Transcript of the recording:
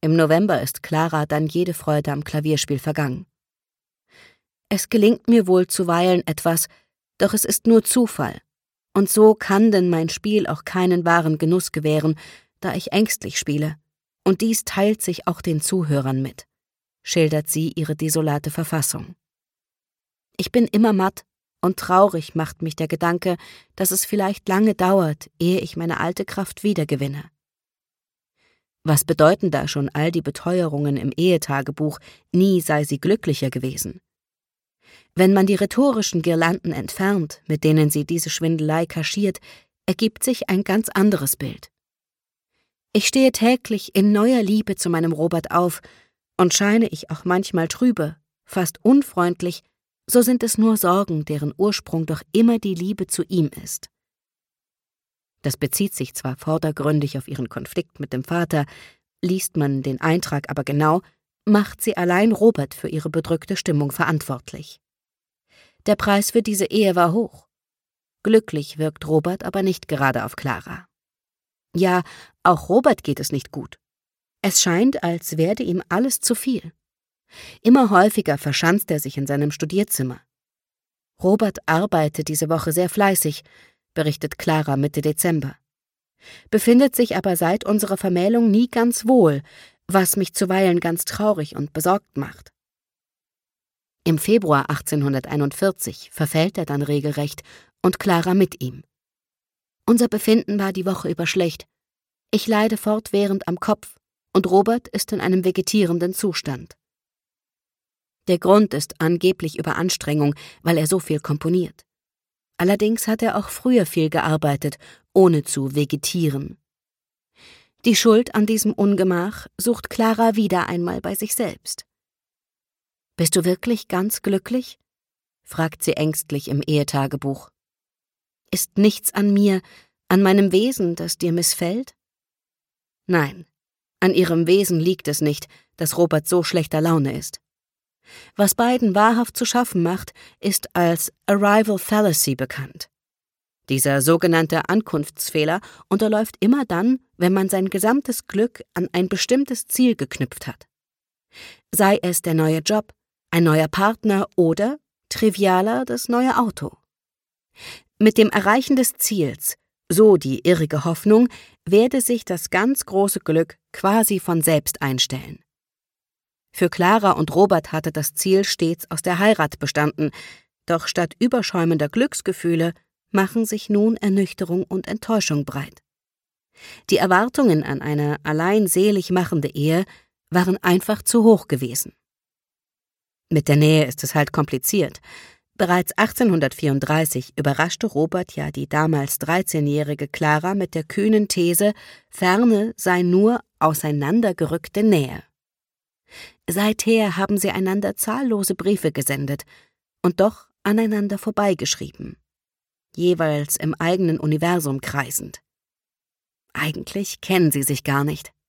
Im November ist Clara dann jede Freude am Klavierspiel vergangen. Es gelingt mir wohl zuweilen etwas, doch es ist nur Zufall. Und so kann denn mein Spiel auch keinen wahren Genuss gewähren, da ich ängstlich spiele. Und dies teilt sich auch den Zuhörern mit, schildert sie ihre desolate Verfassung. Ich bin immer matt und traurig macht mich der Gedanke, dass es vielleicht lange dauert, ehe ich meine alte Kraft wiedergewinne. Was bedeuten da schon all die Beteuerungen im Ehetagebuch, nie sei sie glücklicher gewesen? Wenn man die rhetorischen Girlanden entfernt, mit denen sie diese Schwindelei kaschiert, ergibt sich ein ganz anderes Bild. Ich stehe täglich in neuer Liebe zu meinem Robert auf, und scheine ich auch manchmal trübe, fast unfreundlich, so sind es nur Sorgen, deren Ursprung doch immer die Liebe zu ihm ist. Das bezieht sich zwar vordergründig auf ihren Konflikt mit dem Vater, liest man den Eintrag aber genau, macht sie allein Robert für ihre bedrückte Stimmung verantwortlich. Der Preis für diese Ehe war hoch. Glücklich wirkt Robert aber nicht gerade auf Clara. Ja, auch Robert geht es nicht gut. Es scheint, als werde ihm alles zu viel. Immer häufiger verschanzt er sich in seinem Studierzimmer. Robert arbeitet diese Woche sehr fleißig, berichtet Clara Mitte Dezember. Befindet sich aber seit unserer Vermählung nie ganz wohl, was mich zuweilen ganz traurig und besorgt macht. Im Februar 1841 verfällt er dann regelrecht und Clara mit ihm. Unser Befinden war die Woche über schlecht. Ich leide fortwährend am Kopf und Robert ist in einem vegetierenden Zustand. Der Grund ist angeblich Überanstrengung, weil er so viel komponiert. Allerdings hat er auch früher viel gearbeitet, ohne zu vegetieren. Die Schuld an diesem Ungemach sucht Clara wieder einmal bei sich selbst. »Bist du wirklich ganz glücklich?« fragt sie ängstlich im Ehetagebuch. »Ist nichts an mir, an meinem Wesen, das dir missfällt?« Nein, an ihrem Wesen liegt es nicht, dass Robert so schlechter Laune ist. Was beiden wahrhaft zu schaffen macht, ist als Arrival Fallacy bekannt. Dieser sogenannte Ankunftsfehler unterläuft immer dann, wenn man sein gesamtes Glück an ein bestimmtes Ziel geknüpft hat. Sei es der neue Job, ein neuer Partner oder, trivialer, das neue Auto. Mit dem Erreichen des Ziels, so die irrige Hoffnung, werde sich das ganz große Glück quasi von selbst einstellen. Für Clara und Robert hatte das Ziel stets aus der Heirat bestanden, doch statt überschäumender Glücksgefühle machen sich nun Ernüchterung und Enttäuschung breit. Die Erwartungen an eine allein selig machende Ehe waren einfach zu hoch gewesen. Mit der Nähe ist es halt kompliziert. Bereits 1834 überraschte Robert ja die damals 13-jährige Clara mit der kühnen These, Ferne sei nur auseinandergerückte Nähe. Seither haben sie einander zahllose Briefe gesendet und doch aneinander vorbeigeschrieben, jeweils im eigenen Universum kreisend. Eigentlich kennen sie sich gar nicht.